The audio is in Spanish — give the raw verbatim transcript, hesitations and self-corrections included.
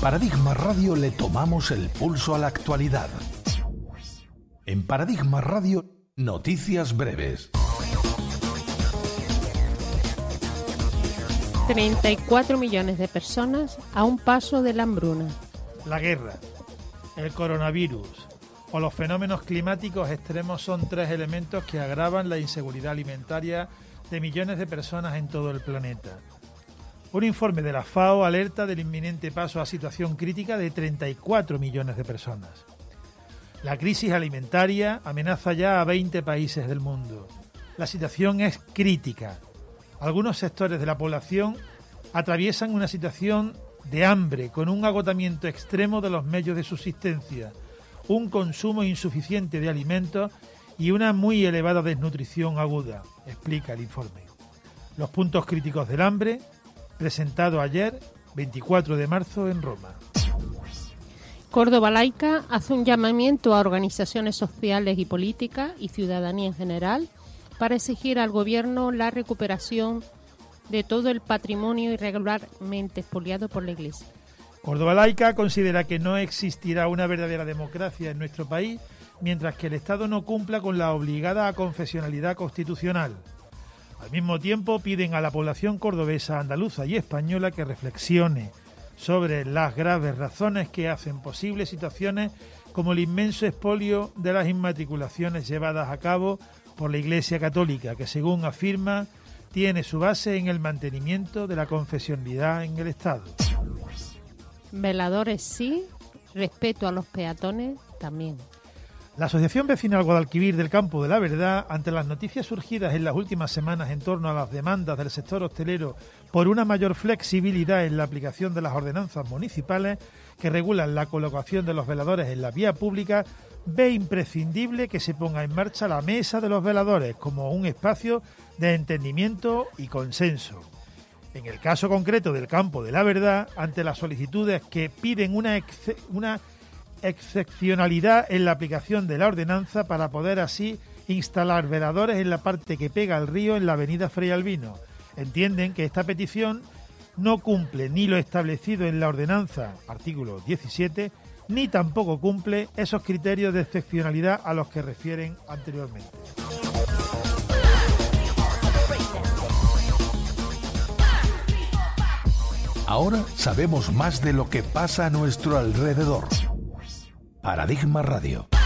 Paradigma Radio le tomamos el pulso a la actualidad. En Paradigma Radio, noticias breves. treinta y cuatro millones de personas a un paso de la hambruna. La guerra, el coronavirus o los fenómenos climáticos extremos son tres elementos que agravan la inseguridad alimentaria de millones de personas en todo el planeta. Un informe de la FAO alerta del inminente paso a situación crítica de treinta y cuatro millones de personas. La crisis alimentaria amenaza ya a veinte países del mundo. La situación es crítica. Algunos sectores de la población atraviesan una situación de hambre con un agotamiento extremo de los medios de subsistencia, un consumo insuficiente de alimentos y una muy elevada desnutrición aguda, explica el informe. Los puntos críticos del hambre, presentado ayer, veinticuatro de marzo, en Roma. Córdoba Laica hace un llamamiento a organizaciones sociales y políticas y ciudadanía en general para exigir al Gobierno la recuperación de todo el patrimonio irregularmente expoliado por la Iglesia. Córdoba Laica considera que no existirá una verdadera democracia en nuestro país mientras que el Estado no cumpla con la obligada confesionalidad constitucional. Al mismo tiempo, piden a la población cordobesa, andaluza y española que reflexione sobre las graves razones que hacen posibles situaciones como el inmenso expolio de las inmatriculaciones llevadas a cabo por la Iglesia Católica, que según afirma, tiene su base en el mantenimiento de la confesionalidad en el Estado. Veladores sí, respeto a los peatones también. La Asociación Vecinal Guadalquivir del Campo de la Verdad, ante las noticias surgidas en las últimas semanas en torno a las demandas del sector hostelero por una mayor flexibilidad en la aplicación de las ordenanzas municipales que regulan la colocación de los veladores en la vía pública, ve imprescindible que se ponga en marcha la Mesa de los Veladores como un espacio de entendimiento y consenso. En el caso concreto del Campo de la Verdad, ante las solicitudes que piden una, ex- una excepcionalidad en la aplicación de la ordenanza para poder así instalar veladores en la parte que pega al río en la avenida Fray Albino, entienden que esta petición no cumple ni lo establecido en la ordenanza, artículo diecisiete, ni tampoco cumple esos criterios de excepcionalidad a los que refieren anteriormente. Ahora sabemos más de lo que pasa a nuestro alrededor. Paradigma Radio.